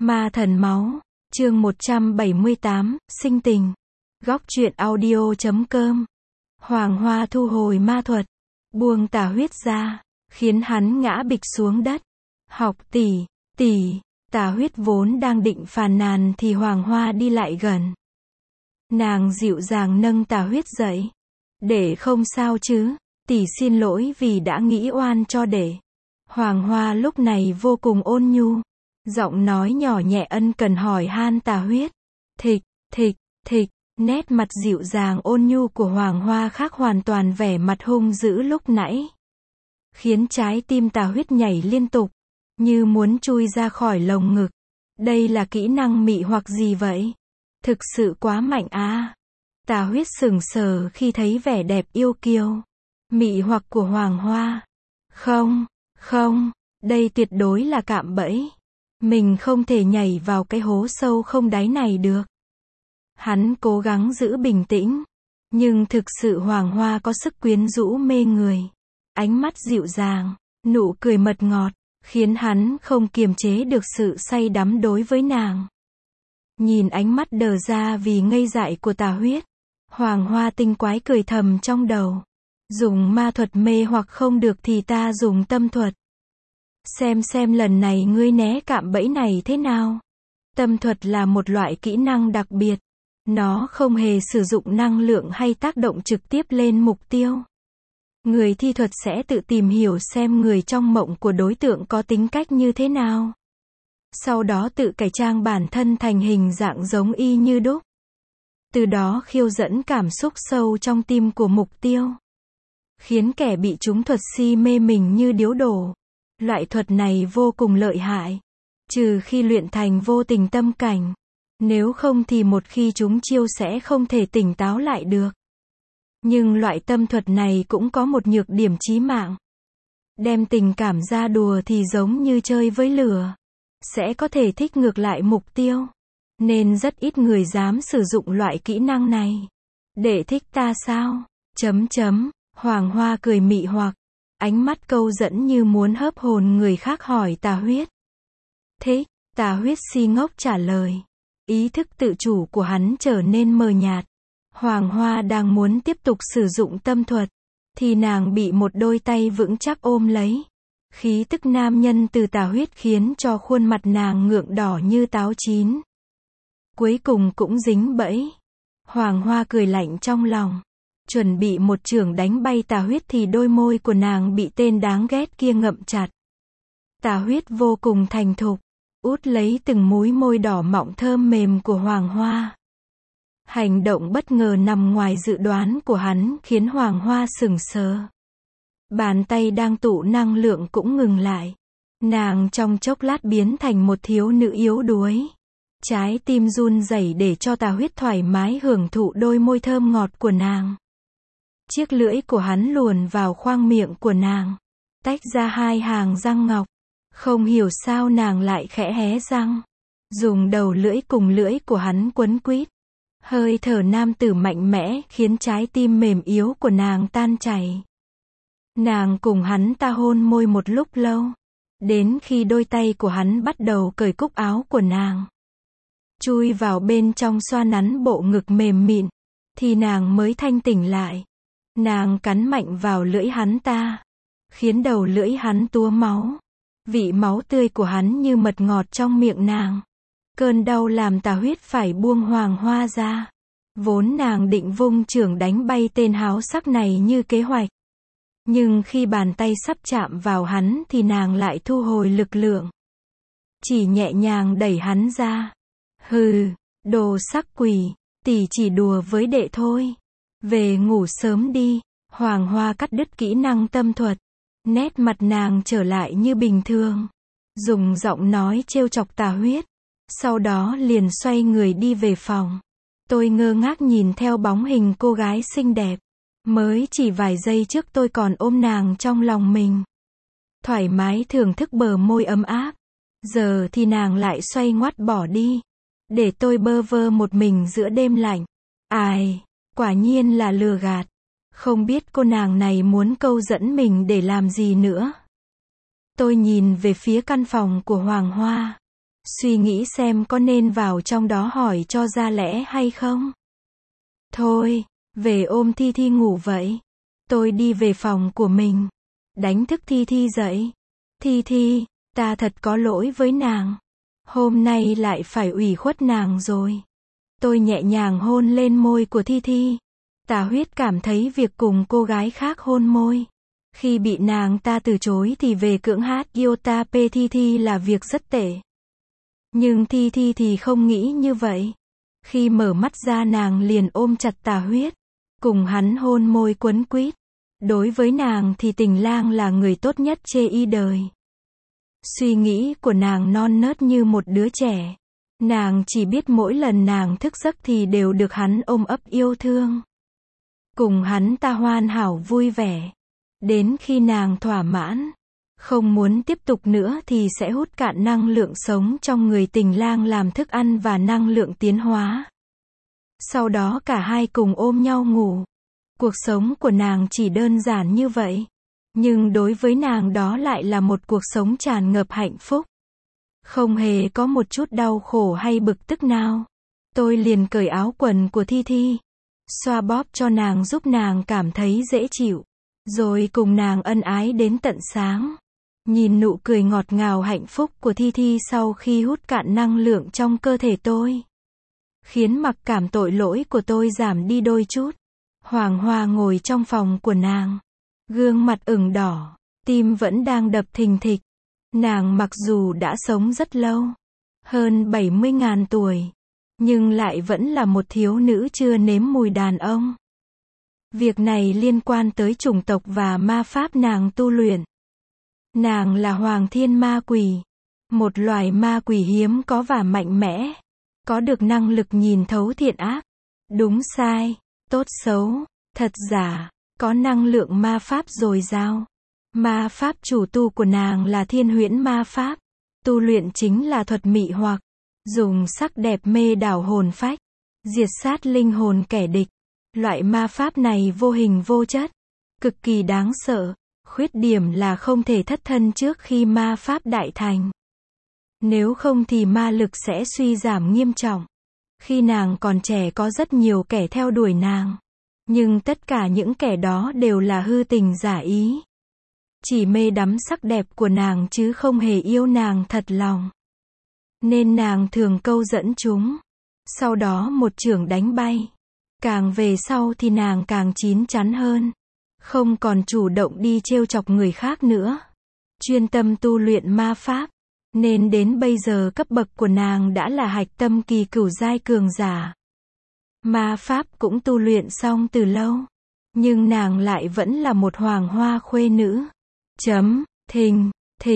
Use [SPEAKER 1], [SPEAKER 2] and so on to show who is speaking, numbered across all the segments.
[SPEAKER 1] Ma thần máu, chương 178, sinh tình. Góc truyện audio.com. Hoàng Hoa thu hồi ma thuật, buông tà huyết ra, khiến hắn ngã bịch xuống đất. Học tỷ, tà huyết vốn đang định phàn nàn thì Hoàng Hoa đi lại gần. Nàng dịu dàng nâng tà huyết dậy. Để không sao chứ, tỷ xin lỗi vì đã nghĩ oan cho đệ. Hoàng Hoa lúc này vô cùng ôn nhu. Giọng nói nhỏ nhẹ ân cần hỏi han tà huyết. Thịch, nét mặt dịu dàng ôn nhu của Hoàng Hoa khác hoàn toàn vẻ mặt hung dữ lúc nãy. Khiến trái tim tà huyết nhảy liên tục, như muốn chui ra khỏi lồng ngực. Đây là kỹ năng mị hoặc gì vậy? Thực sự quá mạnh à. Tà huyết sững sờ khi thấy vẻ đẹp yêu kiều, mị hoặc của Hoàng Hoa. Không, đây tuyệt đối là cạm bẫy. Mình không thể nhảy vào cái hố sâu không đáy này được. Hắn cố gắng giữ bình tĩnh, nhưng thực sự Hoàng Hoa có sức quyến rũ mê người. Ánh mắt dịu dàng, nụ cười mật ngọt, khiến hắn không kiềm chế được sự say đắm đối với nàng. Nhìn ánh mắt đờ ra vì ngây dại của tà huyết, Hoàng Hoa tinh quái cười thầm trong đầu. Dùng ma thuật mê hoặc không được thì ta dùng tâm thuật. Xem lần này ngươi né cạm bẫy này thế nào. Tâm thuật là một loại kỹ năng đặc biệt. Nó không hề sử dụng năng lượng hay tác động trực tiếp lên mục tiêu. Người thi thuật sẽ tự tìm hiểu xem người trong mộng của đối tượng có tính cách như thế nào. Sau đó tự cải trang bản thân thành hình dạng giống y như đúc. Từ đó khiêu dẫn cảm xúc sâu trong tim của mục tiêu. Khiến kẻ bị trúng thuật si mê mình như điếu đổ. Loại thuật này vô cùng lợi hại. Trừ khi luyện thành vô tình tâm cảnh. Nếu không thì một khi chúng chiêu sẽ không thể tỉnh táo lại được. Nhưng loại tâm thuật này cũng có một nhược điểm chí mạng. Đem tình cảm ra đùa thì giống như chơi với lửa. Sẽ có thể thích ngược lại mục tiêu. Nên rất ít người dám sử dụng loại kỹ năng này. Để thích ta sao? Hoàng Hoa cười mị hoặc. Ánh mắt câu dẫn như muốn hớp hồn người khác hỏi tà huyết. Thích, tà huyết si ngốc trả lời. Ý thức tự chủ của hắn trở nên mờ nhạt. Hoàng Hoa đang muốn tiếp tục sử dụng tâm thuật. Thì nàng bị một đôi tay vững chắc ôm lấy. Khí tức nam nhân từ tà huyết khiến cho khuôn mặt nàng ngượng đỏ như táo chín. Cuối cùng cũng dính bẫy. Hoàng Hoa cười lạnh trong lòng. Chuẩn bị một chưởng đánh bay tà huyết thì đôi môi của nàng bị tên đáng ghét kia ngậm chặt. Tà huyết vô cùng thành thục, út lấy từng múi môi đỏ mọng thơm mềm của Hoàng Hoa. Hành động bất ngờ nằm ngoài dự đoán của hắn khiến Hoàng Hoa sững sờ. Bàn tay đang tụ năng lượng cũng ngừng lại. Nàng trong chốc lát biến thành một thiếu nữ yếu đuối. Trái tim run rẩy để cho tà huyết thoải mái hưởng thụ đôi môi thơm ngọt của nàng. Chiếc lưỡi của hắn luồn vào khoang miệng của nàng, tách ra hai hàng răng ngọc. Không hiểu sao nàng lại khẽ hé răng, dùng đầu lưỡi cùng lưỡi của hắn quấn quýt. Hơi thở nam tử mạnh mẽ khiến trái tim mềm yếu của nàng tan chảy. Nàng cùng hắn ta hôn môi một lúc lâu, đến khi đôi tay của hắn bắt đầu cởi cúc áo của nàng, chui vào bên trong xoa nắn bộ ngực mềm mịn, thì nàng mới thanh tỉnh lại. Nàng cắn mạnh vào lưỡi hắn ta, khiến đầu lưỡi hắn túa máu. Vị máu tươi của hắn như mật ngọt trong miệng nàng. Cơn đau làm tà huyết phải buông Hoàng Hoa ra. Vốn nàng định vung chưởng đánh bay tên háo sắc này như kế hoạch. Nhưng khi bàn tay sắp chạm vào hắn thì nàng lại thu hồi lực lượng. Chỉ nhẹ nhàng đẩy hắn ra. Hừ, đồ sắc quỷ, tỷ chỉ đùa với đệ thôi. Về ngủ sớm đi. Hoàng Hoa cắt đứt kỹ năng tâm thuật. Nét mặt nàng trở lại như bình thường. Dùng giọng nói trêu chọc tà huyết. Sau đó liền xoay người đi về phòng. Tôi ngơ ngác nhìn theo bóng hình cô gái xinh đẹp. Mới chỉ vài giây trước tôi còn ôm nàng trong lòng mình. Thoải mái thưởng thức bờ môi ấm áp. Giờ thì nàng lại xoay ngoắt bỏ đi. Để tôi bơ vơ một mình giữa đêm lạnh. Ai, quả nhiên là lừa gạt. Không biết cô nàng này muốn câu dẫn mình để làm gì nữa. Tôi nhìn về phía căn phòng của Hoàng Hoa. suy nghĩ xem có nên vào trong đó hỏi cho ra lẽ hay không. Thôi, về ôm Thi Thi ngủ vậy. Tôi đi về phòng của mình, đánh thức Thi Thi dậy. Thi Thi, ta thật có lỗi với nàng. Hôm nay lại phải ủy khuất nàng rồi. Tôi nhẹ nhàng hôn lên môi của Thi Thi. Tà Huyết cảm thấy việc cùng cô gái khác hôn môi, khi bị nàng ta từ chối thì về cưỡng hát Iota P Thi Thi là việc rất tệ. Nhưng Thi Thi thì không nghĩ như vậy. Khi mở mắt ra nàng liền ôm chặt Tà Huyết, cùng hắn hôn môi quấn quýt. Đối với nàng thì Tình Lang là người tốt nhất chê y đời. Suy nghĩ của nàng non nớt như một đứa trẻ. Nàng chỉ biết mỗi lần nàng thức giấc thì đều được hắn ôm ấp yêu thương. Cùng hắn ta hoàn hảo vui vẻ. Đến khi nàng thỏa mãn, không muốn tiếp tục nữa thì sẽ hút cạn năng lượng sống trong người Tình Lang làm thức ăn và năng lượng tiến hóa. Sau đó cả hai cùng ôm nhau ngủ. Cuộc sống của nàng chỉ đơn giản như vậy. Nhưng đối với nàng đó lại là một cuộc sống tràn ngập hạnh phúc. Không hề có một chút đau khổ hay bực tức nào. Tôi liền cởi áo quần của Thi Thi, xoa bóp cho nàng giúp nàng cảm thấy dễ chịu. Rồi cùng nàng ân ái đến tận sáng. Nhìn nụ cười ngọt ngào hạnh phúc của Thi Thi sau khi hút cạn năng lượng trong cơ thể tôi, khiến mặc cảm tội lỗi của tôi giảm đi đôi chút. Hoàng Hoa ngồi trong phòng của nàng, gương mặt ửng đỏ, tim vẫn đang đập thình thịch. Nàng mặc dù đã sống rất lâu, hơn 70.000 tuổi, nhưng lại vẫn là một thiếu nữ chưa nếm mùi đàn ông. Việc này liên quan tới chủng tộc và ma pháp nàng tu luyện. Nàng là Hoàng Thiên Ma Quỷ, một loài ma quỷ hiếm có và mạnh mẽ, có được năng lực nhìn thấu thiện ác, đúng sai, tốt xấu, thật giả, có năng lượng ma pháp dồi dào. Ma pháp chủ tu của nàng là Thiên Huyễn Ma Pháp, tu luyện chính là thuật mị hoặc, dùng sắc đẹp mê đảo hồn phách, diệt sát linh hồn kẻ địch. Loại ma pháp này vô hình vô chất, cực kỳ đáng sợ. Khuyết điểm là không thể thất thân trước khi ma pháp đại thành. Nếu không thì ma lực sẽ suy giảm nghiêm trọng. Khi nàng còn trẻ có rất nhiều kẻ theo đuổi nàng. Nhưng tất cả những kẻ đó đều là hư tình giả ý. Chỉ mê đắm sắc đẹp của nàng chứ không hề yêu nàng thật lòng. Nên nàng thường câu dẫn chúng. Sau đó một chưởng đánh bay. Càng về sau thì nàng càng chín chắn hơn. Không còn chủ động đi trêu chọc người khác nữa. Chuyên tâm tu luyện ma pháp. Nên đến bây giờ cấp bậc của nàng đã là hạch tâm kỳ cửu giai cường giả. Ma pháp cũng tu luyện xong từ lâu. Nhưng nàng lại vẫn là một hoàng hoa khuê nữ. Thình,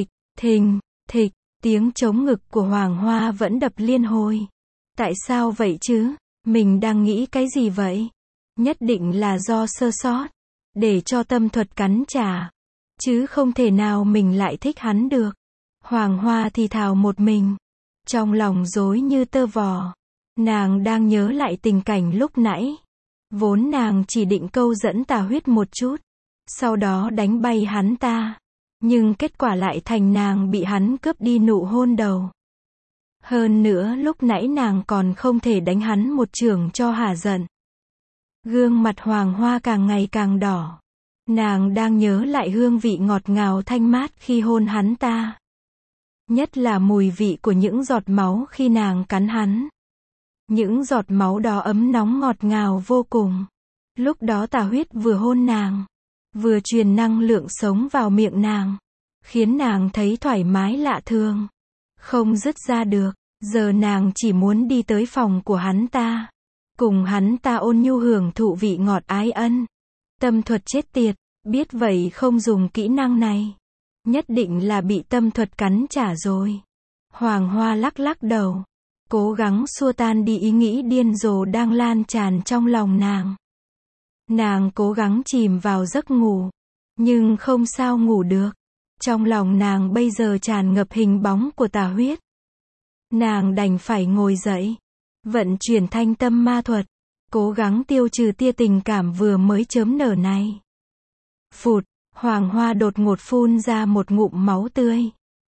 [SPEAKER 1] thịch, tiếng trống ngực của hoàng hoa vẫn đập liên hồi. Tại sao vậy chứ? Mình đang nghĩ cái gì vậy? Nhất định là do sơ sót. Để cho tâm thuật cắn trả. Chứ không thể nào mình lại thích hắn được. Hoàng Hoa thì thào một mình. Trong lòng rối như tơ vò. Nàng đang nhớ lại tình cảnh lúc nãy. Vốn nàng chỉ định câu dẫn Tà Huyết một chút. Sau đó đánh bay hắn ta. Nhưng kết quả lại thành nàng bị hắn cướp đi nụ hôn đầu. Hơn nữa lúc nãy nàng còn không thể đánh hắn một chưởng cho hả giận. Gương mặt Hoàng Hoa càng ngày càng đỏ. Nàng đang nhớ lại hương vị ngọt ngào thanh mát khi hôn hắn ta. Nhất là mùi vị của những giọt máu khi nàng cắn hắn. Những giọt máu đó ấm nóng ngọt ngào vô cùng. Lúc đó Tà Huyết vừa hôn nàng, vừa truyền năng lượng sống vào miệng nàng, khiến nàng thấy thoải mái lạ thường. Không dứt ra được, giờ nàng chỉ muốn đi tới phòng của hắn ta. Cùng hắn ta ôn nhu hưởng thụ vị ngọt ái ân. Tâm thuật chết tiệt, biết vậy không dùng kỹ năng này. Nhất định là bị tâm thuật cắn trả rồi. Hoàng Hoa lắc lắc đầu. Cố gắng xua tan đi ý nghĩ điên rồ đang lan tràn trong lòng nàng. Nàng cố gắng chìm vào giấc ngủ. Nhưng không sao ngủ được. Trong lòng nàng bây giờ tràn ngập hình bóng của Tà Huyết. Nàng đành phải ngồi dậy. Vận chuyển thanh tâm ma thuật. Cố gắng tiêu trừ tia tình cảm vừa mới chớm nở này. Phụt, Hoàng Hoa đột ngột phun ra một ngụm máu tươi.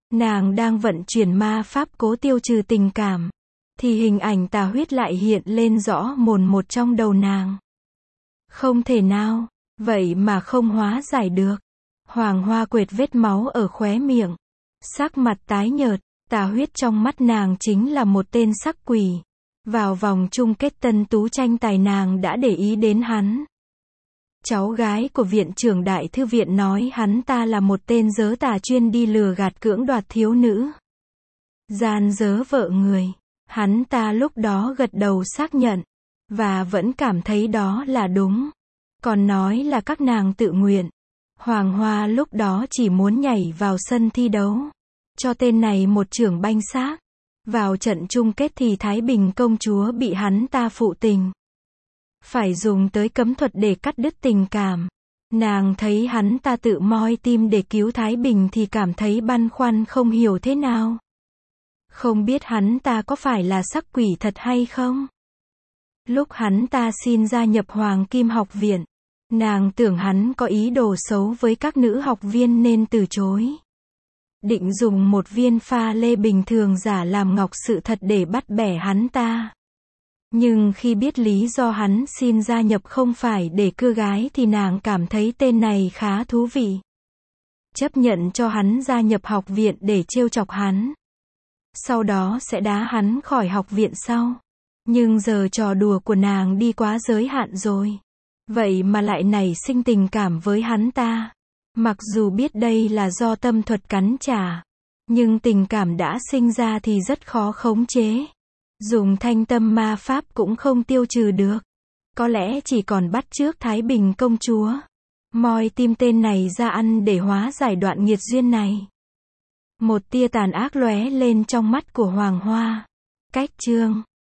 [SPEAKER 1] Nàng đang vận chuyển ma pháp cố tiêu trừ tình cảm, thì hình ảnh tà huyết lại hiện lên rõ mồn một trong đầu nàng. Không thể nào, vậy mà không hóa giải được. Hoàng Hoa quệt vết máu ở khóe miệng, sắc mặt tái nhợt, tà huyết trong mắt nàng chính là một tên sắc quỷ. Vào vòng chung kết tân tú tranh tài nàng đã để ý đến hắn. Cháu gái của viện trưởng đại thư viện nói hắn ta là một tên dớ tà chuyên đi lừa gạt cưỡng đoạt thiếu nữ. Gian dớ vợ người. Hắn ta lúc đó gật đầu xác nhận, và vẫn cảm thấy đó là đúng. Còn nói là các nàng tự nguyện. Hoàng Hoa lúc đó chỉ muốn nhảy vào sân thi đấu, cho tên này một chưởng banh xác. Vào trận chung kết thì Thái Bình công chúa bị hắn ta phụ tình. Phải dùng tới cấm thuật để cắt đứt tình cảm. Nàng thấy hắn ta tự moi tim để cứu Thái Bình thì cảm thấy băn khoăn không hiểu thế nào. Không biết hắn ta có phải là sắc quỷ thật hay không? Lúc hắn ta xin gia nhập Hoàng Kim học viện, nàng tưởng hắn có ý đồ xấu với các nữ học viên nên từ chối. Định dùng một viên pha lê bình thường giả làm ngọc sự thật để bắt bẻ hắn ta. Nhưng khi biết lý do hắn xin gia nhập không phải để cưa gái thì nàng cảm thấy tên này khá thú vị. Chấp nhận cho hắn gia nhập học viện để trêu chọc hắn. Sau đó sẽ đá hắn khỏi học viện sau. Nhưng giờ trò đùa của nàng đi quá giới hạn rồi. Vậy mà lại nảy sinh tình cảm với hắn ta. Mặc dù biết đây là do tâm thuật cắn trả, nhưng tình cảm đã sinh ra thì rất khó khống chế. Dùng thanh tâm ma pháp cũng không tiêu trừ được. Có lẽ chỉ còn bắt chước Thái Bình công chúa. Moi tim tên này ra ăn để hóa giải đoạn nghiệt duyên này. Một tia tàn ác lóe lên trong mắt của Hoàng Hoa. Cách chương